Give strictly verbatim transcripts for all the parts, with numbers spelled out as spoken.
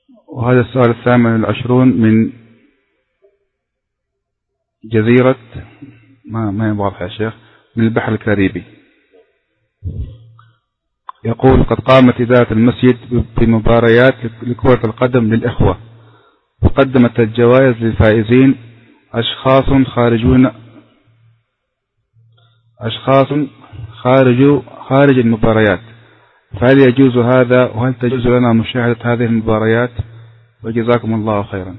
وهذا السؤال الثامن والعشرون من جزيرة ما ما واضح يا شيخ، من البحر الكاريبي. يقول: قد قامت إدارة المسجد بمباريات لكرة القدم للإخوة، وقدمت الجوائز للفائزين أشخاص خارجون أشخاص خارج خارج المباريات، فهل يجوز هذا؟ وهل تجوز لنا مشاهدة هذه المباريات؟ وجزاكم الله خيرا.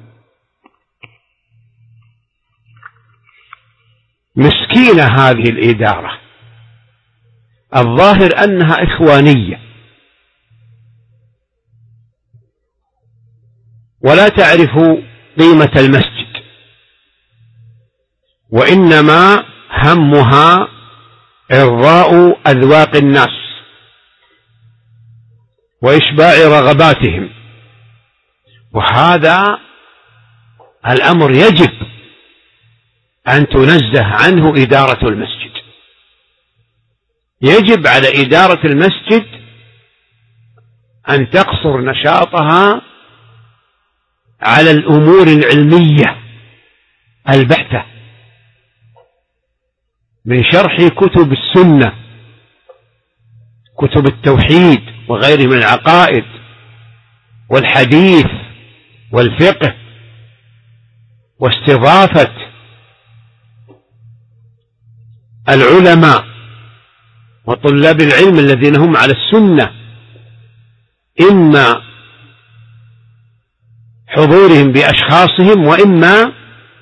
مسكينة هذه الإدارة، الظاهر أنها إخوانية ولا تعرف قيمة المسجد، وإنما همها إرضاء أذواق الناس وإشباع رغباتهم، وهذا الأمر يجب أن تنزه عنه إدارة المسجد. يجب على إدارة المسجد أن تقصر نشاطها على الأمور العلمية البحتة من شرح كتب السنة، كتب التوحيد وغيره من العقائد والحديث والفقه، واستضافة العلماء وطلاب العلم الذين هم على السنة، إما حضورهم بأشخاصهم وإما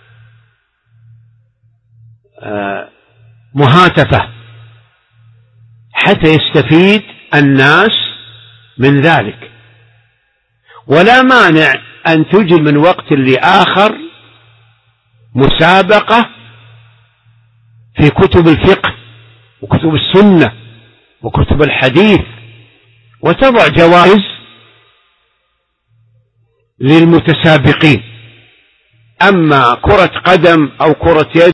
مهاتفة، حتى يستفيد الناس من ذلك. ولا مانع أن تجل من وقت لآخر مسابقة في كتب الفقه وكتب السنة وكتب الحديث، وتضع جوائز للمتسابقين. أما كرة قدم أو كرة يد